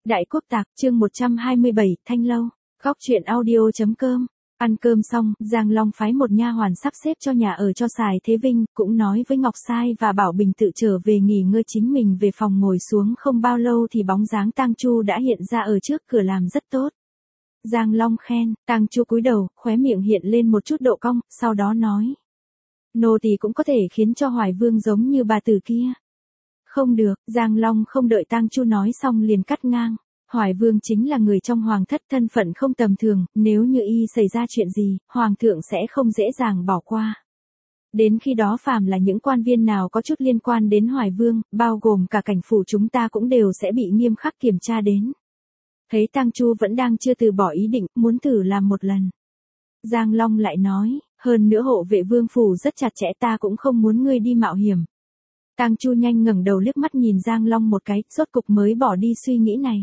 Đại Quốc Tạc, chương 127, Thanh Lâu. Góc truyện audio.com. Ăn cơm xong, Giang Long phái một nha hoàn sắp xếp cho nhà ở cho Sài Thế Vinh, cũng nói với Ngọc Sai và bảo Bình tự trở về nghỉ ngơi. Chính mình về phòng ngồi xuống không bao lâu thì bóng dáng Tang Chu đã hiện ra ở trước cửa làm rất tốt. Giang Long khen, Tang Chu cúi đầu, khóe miệng hiện lên một chút độ cong, sau đó nói. Nô tỳ cũng có thể khiến cho Hoài Vương giống như bà tử kia. Không được, Giang Long không đợi Tang Chu nói xong liền cắt ngang. Hoài Vương chính là người trong hoàng thất, thân phận không tầm thường, nếu như y xảy ra chuyện gì, hoàng thượng sẽ không dễ dàng bỏ qua. Đến khi đó phàm là những quan viên nào có chút liên quan đến Hoài Vương, bao gồm cả cảnh phủ chúng ta cũng đều sẽ bị nghiêm khắc kiểm tra đến. Thấy Tang Chu vẫn đang chưa từ bỏ ý định, muốn thử làm một lần. Giang Long lại nói, hơn nữa hộ vệ vương phủ rất chặt chẽ, ta cũng không muốn ngươi đi mạo hiểm. Tang Chu nhanh ngẩng đầu liếc mắt nhìn Giang Long một cái, rốt cục mới bỏ đi suy nghĩ này.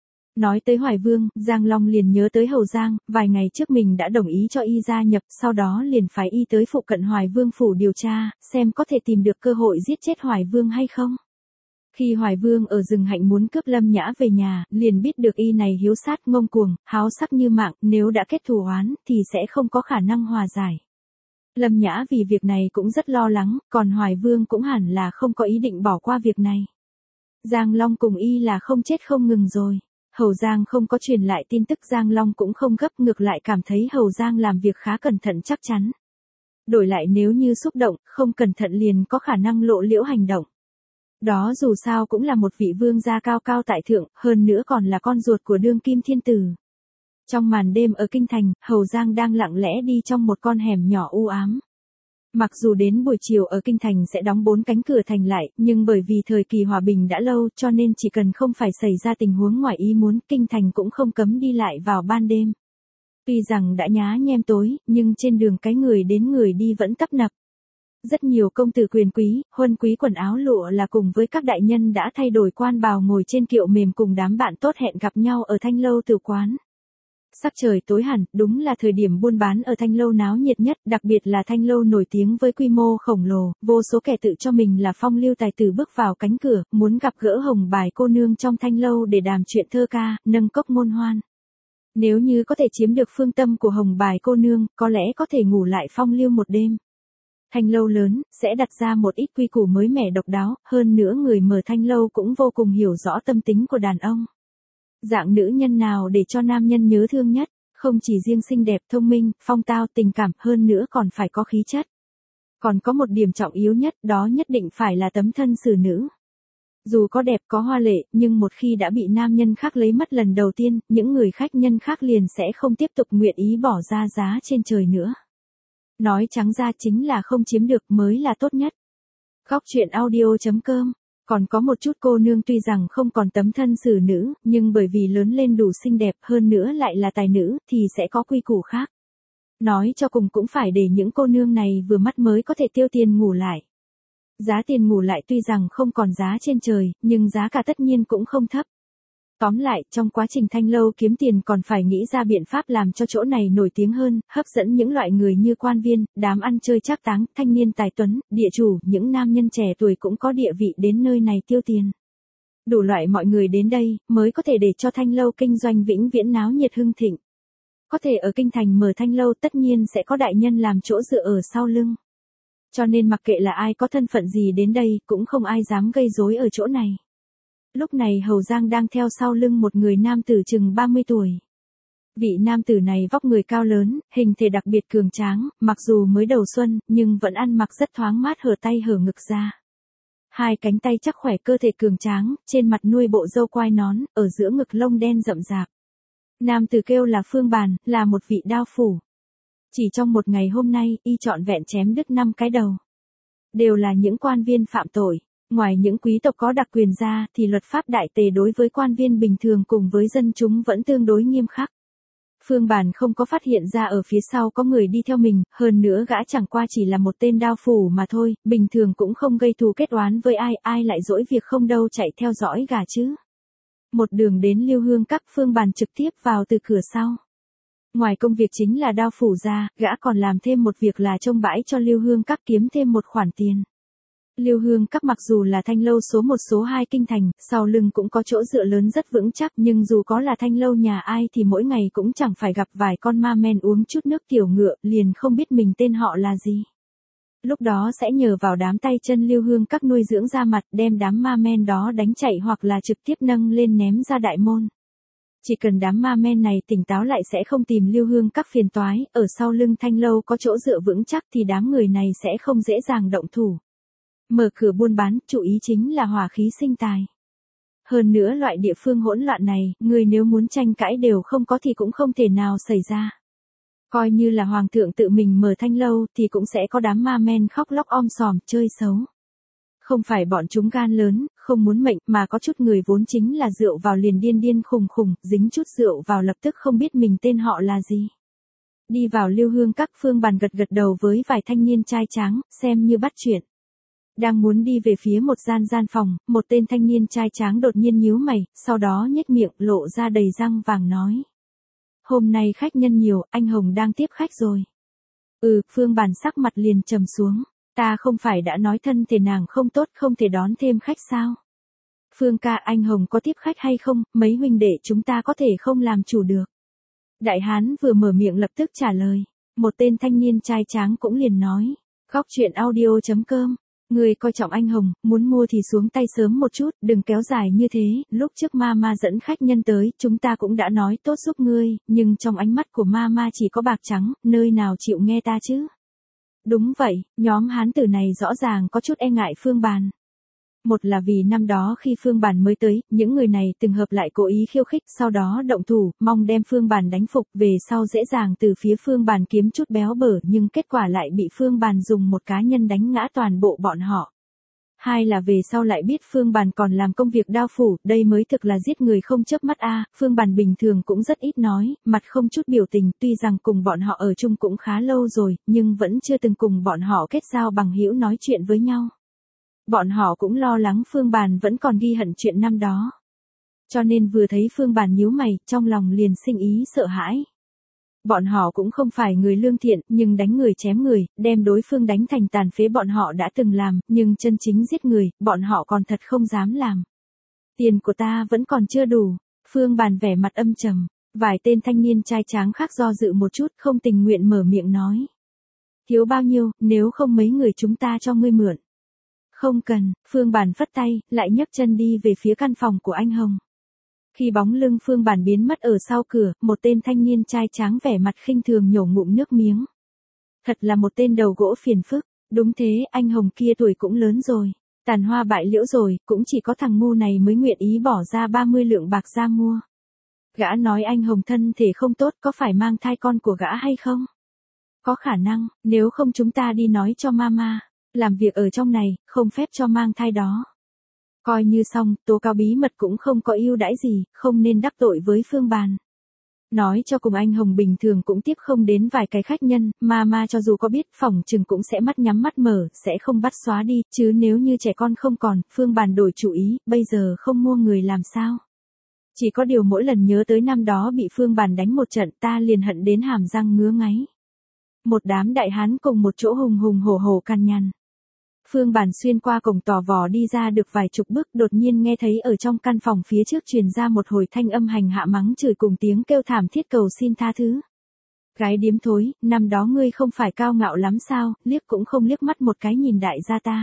Nói tới Hoài Vương, Giang Long liền nhớ tới Hầu Giang, vài ngày trước mình đã đồng ý cho y gia nhập, sau đó liền phái y tới phụ cận Hoài Vương phủ điều tra, xem có thể tìm được cơ hội giết chết Hoài Vương hay không. Khi Hoài Vương ở rừng hạnh muốn cướp Lâm Nhã về nhà, liền biết được y này hiếu sát ngông cuồng, háo sắc như mạng, nếu đã kết thù oán, thì sẽ không có khả năng hòa giải. Lâm Nhã vì việc này cũng rất lo lắng, còn Hoài Vương cũng hẳn là không có ý định bỏ qua việc này. Giang Long cùng y là không chết không ngừng rồi. Hầu Giang không có truyền lại tin tức, Giang Long cũng không gấp, ngược lại cảm thấy Hầu Giang làm việc khá cẩn thận chắc chắn. Đổi lại nếu như xúc động, không cẩn thận liền có khả năng lộ liễu hành động. Đó dù sao cũng là một vị vương gia cao cao tại thượng, hơn nữa còn là con ruột của đương kim thiên tử. Trong màn đêm ở Kinh Thành, Hầu Giang đang lặng lẽ đi trong một con hẻm nhỏ u ám. Mặc dù đến buổi chiều ở Kinh Thành sẽ đóng 4 cánh cửa thành lại, nhưng bởi vì thời kỳ hòa bình đã lâu cho nên chỉ cần không phải xảy ra tình huống ngoài ý muốn, Kinh Thành cũng không cấm đi lại vào ban đêm. Tuy rằng đã nhá nhem tối, nhưng trên đường cái người đến người đi vẫn tấp nập. Rất nhiều công tử quyền quý, huân quý quần áo lụa là cùng với các đại nhân đã thay đổi quan bào ngồi trên kiệu mềm cùng đám bạn tốt hẹn gặp nhau ở Thanh Lâu tử quán. Sắc trời tối hẳn, đúng là thời điểm buôn bán ở Thanh Lâu náo nhiệt nhất, đặc biệt là Thanh Lâu nổi tiếng với quy mô khổng lồ, vô số kẻ tự cho mình là phong lưu tài tử bước vào cánh cửa, muốn gặp gỡ Hồng Bài cô nương trong Thanh Lâu để đàm chuyện thơ ca, nâng cốc ngôn hoan. Nếu như có thể chiếm được phương tâm của Hồng Bài cô nương, có lẽ có thể ngủ lại phong lưu một đêm. Thanh Lâu lớn, sẽ đặt ra một ít quy củ mới mẻ độc đáo, hơn nữa người mở Thanh Lâu cũng vô cùng hiểu rõ tâm tính của đàn ông. Dạng nữ nhân nào để cho nam nhân nhớ thương nhất, không chỉ riêng xinh đẹp, thông minh, phong tao, tình cảm, hơn nữa còn phải có khí chất. Còn có một điểm trọng yếu nhất, đó nhất định phải là tấm thân xử nữ. Dù có đẹp có hoa lệ, nhưng một khi đã bị nam nhân khác lấy mất lần đầu tiên, những người khách nhân khác liền sẽ không tiếp tục nguyện ý bỏ ra giá trên trời nữa. Nói trắng ra chính là không chiếm được mới là tốt nhất. Góc truyện audio.com. Còn có một chút cô nương tuy rằng không còn tấm thân xử nữ, nhưng bởi vì lớn lên đủ xinh đẹp hơn nữa lại là tài nữ, thì sẽ có quy củ khác. Nói cho cùng cũng phải để những cô nương này vừa mắt mới có thể tiêu tiền ngủ lại. Giá tiền ngủ lại tuy rằng không còn giá trên trời, nhưng giá cả tất nhiên cũng không thấp. Tóm lại, trong quá trình Thanh Lâu kiếm tiền còn phải nghĩ ra biện pháp làm cho chỗ này nổi tiếng hơn, hấp dẫn những loại người như quan viên, đám ăn chơi trác táng, thanh niên tài tuấn, địa chủ, những nam nhân trẻ tuổi cũng có địa vị đến nơi này tiêu tiền. Đủ loại mọi người đến đây, mới có thể để cho Thanh Lâu kinh doanh vĩnh viễn náo nhiệt hưng thịnh. Có thể ở Kinh Thành mở Thanh Lâu tất nhiên sẽ có đại nhân làm chỗ dựa ở sau lưng. Cho nên mặc kệ là ai có thân phận gì đến đây, cũng không ai dám gây rối ở chỗ này. Lúc này Hầu Giang đang theo sau lưng một người nam tử chừng 30 tuổi. Vị nam tử này vóc người cao lớn, hình thể đặc biệt cường tráng, mặc dù mới đầu xuân, nhưng vẫn ăn mặc rất thoáng mát, hở tay hở ngực ra. Hai cánh tay chắc khỏe, cơ thể cường tráng, trên mặt nuôi bộ râu quai nón, ở giữa ngực lông đen rậm rạp. Nam tử kêu là Phương Bàn, là một vị đao phủ. Chỉ trong một ngày hôm nay, y trọn vẹn chém đứt 5 cái đầu. Đều là những quan viên phạm tội. Ngoài những quý tộc có đặc quyền ra, thì luật pháp đại tề đối với quan viên bình thường cùng với dân chúng vẫn tương đối nghiêm khắc. Phương Bàn không có phát hiện ra ở phía sau có người đi theo mình, hơn nữa gã chẳng qua chỉ là một tên đao phủ mà thôi, bình thường cũng không gây thù kết oán với ai, ai lại dỗi việc không đâu chạy theo dõi gã chứ. Một đường đến Lưu Hương Các, Phương Bàn trực tiếp vào từ cửa sau. Ngoài công việc chính là đao phủ ra, gã còn làm thêm một việc là trông bãi cho Lưu Hương Các kiếm thêm một khoản tiền. Lưu Hương Các mặc dù là thanh lâu số 1 số 2 kinh thành, sau lưng cũng có chỗ dựa lớn rất vững chắc, nhưng dù có là thanh lâu nhà ai thì mỗi ngày cũng chẳng phải gặp vài con ma men uống chút nước tiểu ngựa, liền không biết mình tên họ là gì. Lúc đó sẽ nhờ vào đám tay chân Lưu Hương Các nuôi dưỡng ra mặt, đem đám ma men đó đánh chạy hoặc là trực tiếp nâng lên ném ra đại môn. Chỉ cần đám ma men này tỉnh táo lại sẽ không tìm Lưu Hương Các phiền toái, ở sau lưng thanh lâu có chỗ dựa vững chắc thì đám người này sẽ không dễ dàng động thủ. Mở cửa buôn bán, chủ ý chính là hòa khí sinh tài. Hơn nữa loại địa phương hỗn loạn này, người nếu muốn tranh cãi đều không có thì cũng không thể nào xảy ra. Coi như là hoàng thượng tự mình mở thanh lâu thì cũng sẽ có đám ma men khóc lóc om sòm chơi xấu. Không phải bọn chúng gan lớn, không muốn mệnh mà có chút người vốn chính là rượu vào liền điên điên khùng khùng, dính chút rượu vào lập tức không biết mình tên họ là gì. Đi vào Lưu Hương Các, Phương Bàn gật gật đầu với vài thanh niên trai tráng, xem như bắt chuyện. Đang muốn đi về phía một gian phòng, một tên thanh niên trai tráng đột nhiên nhíu mày, sau đó nhếch miệng lộ ra đầy răng vàng nói. Hôm nay khách nhân nhiều, anh Hồng đang tiếp khách rồi. Phương Bàn sắc mặt liền trầm xuống. Ta không phải đã nói thân thể nàng không tốt không thể đón thêm khách sao? Phương ca, anh Hồng có tiếp khách hay không, mấy huynh đệ chúng ta có thể không làm chủ được. Đại hán vừa mở miệng lập tức trả lời. Một tên thanh niên trai tráng cũng liền nói. Góc chuyện audio.com. Người coi trọng anh Hồng, muốn mua thì xuống tay sớm một chút, đừng kéo dài như thế, lúc trước Mama dẫn khách nhân tới, chúng ta cũng đã nói tốt giúp ngươi, nhưng trong ánh mắt của Mama chỉ có bạc trắng, nơi nào chịu nghe ta chứ? Đúng vậy, nhóm hán tử này rõ ràng có chút e ngại Phương Bàn. Một là vì năm đó khi Phương Bàn mới tới, những người này từng hợp lại cố ý khiêu khích, sau đó động thủ, mong đem Phương Bàn đánh phục, về sau dễ dàng từ phía Phương Bàn kiếm chút béo bở, nhưng kết quả lại bị Phương Bàn dùng một cá nhân đánh ngã toàn bộ bọn họ. Hai là về sau lại biết Phương Bàn còn làm công việc đao phủ, đây mới thực là giết người không chớp mắt a. Phương Bàn bình thường cũng rất ít nói, mặt không chút biểu tình, tuy rằng cùng bọn họ ở chung cũng khá lâu rồi, nhưng vẫn chưa từng cùng bọn họ kết giao bằng hữu nói chuyện với nhau. Bọn họ cũng lo lắng Phương Bàn vẫn còn ghi hận chuyện năm đó. Cho nên vừa thấy Phương Bàn nhíu mày, trong lòng liền sinh ý sợ hãi. Bọn họ cũng không phải người lương thiện, nhưng đánh người chém người, đem đối phương đánh thành tàn phế bọn họ đã từng làm, nhưng chân chính giết người, bọn họ còn thật không dám làm. Tiền của ta vẫn còn chưa đủ. Phương Bàn vẻ mặt âm trầm, vài tên thanh niên trai tráng khác do dự một chút, không tình nguyện mở miệng nói. Thiếu bao nhiêu, nếu không mấy người chúng ta cho ngươi mượn. Không cần, Phương Bàn phất tay, lại nhấc chân đi về phía căn phòng của anh Hồng. Khi bóng lưng Phương Bàn biến mất ở sau cửa, một tên thanh niên trai tráng vẻ mặt khinh thường nhổ ngụm nước miếng. Thật là một tên đầu gỗ phiền phức, đúng thế, anh Hồng kia tuổi cũng lớn rồi, tàn hoa bại liễu rồi, cũng chỉ có thằng ngu này mới nguyện ý bỏ ra 30 lượng bạc ra mua. Gã nói anh Hồng thân thể không tốt, có phải mang thai con của gã hay không? Có khả năng, nếu không chúng ta đi nói cho Mama, làm việc ở trong này, không phép cho mang thai đó. Coi như xong, tố cáo bí mật cũng không có ưu đãi gì, không nên đắc tội với Phương Bàn. Nói cho cùng anh Hồng bình thường cũng tiếp không đến vài cái khách nhân, Mama cho dù có biết phỏng chừng cũng sẽ mắt nhắm mắt mở, sẽ không bắt xóa đi, chứ nếu như trẻ con không còn, Phương Bàn đổi chủ ý, bây giờ không mua người làm sao. Chỉ có điều mỗi lần nhớ tới năm đó bị Phương Bàn đánh một trận ta liền hận đến hàm răng ngứa ngáy. Một đám đại hán cùng một chỗ hùng hùng hổ hổ cằn nhằn. Phương Bàn xuyên qua cổng tò vò đi ra được vài chục bước, đột nhiên nghe thấy ở trong căn phòng phía trước truyền ra một hồi thanh âm hành hạ mắng chửi cùng tiếng kêu thảm thiết cầu xin tha thứ. Gái điếm thối, năm đó ngươi không phải cao ngạo lắm sao, liếc cũng không liếc mắt một cái nhìn đại gia ta.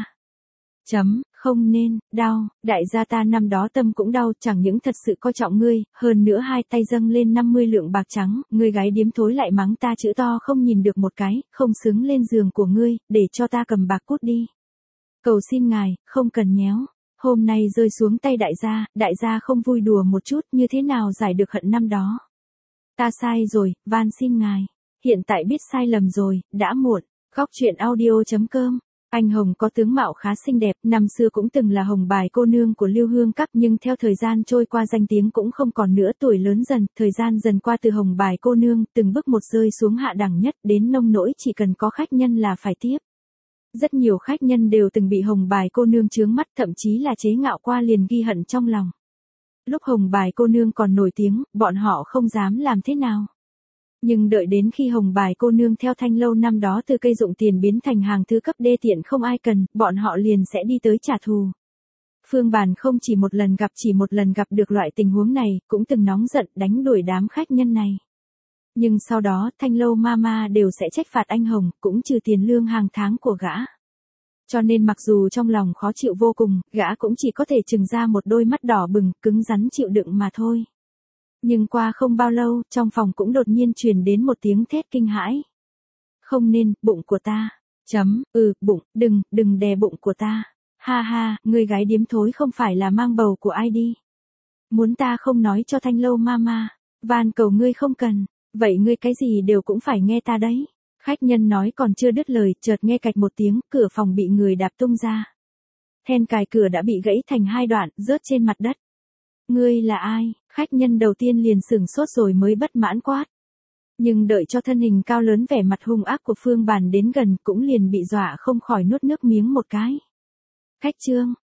Không nên, đau, đại gia ta năm đó tâm cũng đau, chẳng những thật sự coi trọng ngươi, hơn nữa hai tay dâng lên 50 lượng bạc trắng, ngươi gái điếm thối lại mắng ta chữ to không nhìn được một cái, không xứng lên giường của ngươi, để cho ta cầm bạc cút đi. Cầu xin ngài, không cần nhéo, hôm nay rơi xuống tay đại gia không vui đùa một chút, như thế nào giải được hận năm đó. Ta sai rồi, van xin ngài, hiện tại biết sai lầm rồi, đã muộn. Góc chuyện audio.com. Anh Hồng có tướng mạo khá xinh đẹp, năm xưa cũng từng là hồng bài cô nương của Lưu Hương Các, nhưng theo thời gian trôi qua danh tiếng cũng không còn nữa, tuổi lớn dần, thời gian dần qua từ hồng bài cô nương, từng bước một rơi xuống hạ đẳng nhất, đến nông nỗi chỉ cần có khách nhân là phải tiếp. Rất nhiều khách nhân đều từng bị hồng bài cô nương chướng mắt, thậm chí là chế ngạo qua liền ghi hận trong lòng. Lúc hồng bài cô nương còn nổi tiếng, bọn họ không dám làm thế nào. Nhưng đợi đến khi Hồng Bài cô nương theo Thanh Lâu năm đó từ cây dụng tiền biến thành hàng thứ cấp đê tiện không ai cần, bọn họ liền sẽ đi tới trả thù. Phương Bàn không chỉ một lần gặp được loại tình huống này, cũng từng nóng giận đánh đuổi đám khách nhân này. Nhưng sau đó Thanh Lâu Mama đều sẽ trách phạt anh Hồng, cũng trừ tiền lương hàng tháng của gã. Cho nên mặc dù trong lòng khó chịu vô cùng, gã cũng chỉ có thể trừng ra một đôi mắt đỏ bừng, cứng rắn chịu đựng mà thôi. Nhưng qua không bao lâu, trong phòng cũng đột nhiên truyền đến một tiếng thét kinh hãi. Không nên, bụng của ta. Bụng, đừng đè bụng của ta. Ha ha, người gái điếm thối không phải là mang bầu của ai đi. Muốn ta không nói cho Thanh Lâu Mama, van cầu ngươi không cần, vậy ngươi cái gì đều cũng phải nghe ta đấy. Khách nhân nói còn chưa đứt lời, chợt nghe cạch một tiếng, cửa phòng bị người đạp tung ra. Then cài cửa đã bị gãy thành hai đoạn, rớt trên mặt đất. Ngươi là ai? Khách nhân đầu tiên liền sửng sốt rồi mới bất mãn quát. Nhưng đợi cho thân hình cao lớn vẻ mặt hung ác của Phương Bàn đến gần cũng liền bị dọa không khỏi nuốt nước miếng một cái. Khách Trương,